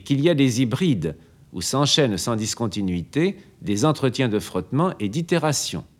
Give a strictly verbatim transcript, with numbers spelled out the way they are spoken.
qu'il y a des hybrides où s'enchaînent sans discontinuité des entretiens de frottement et d'itération.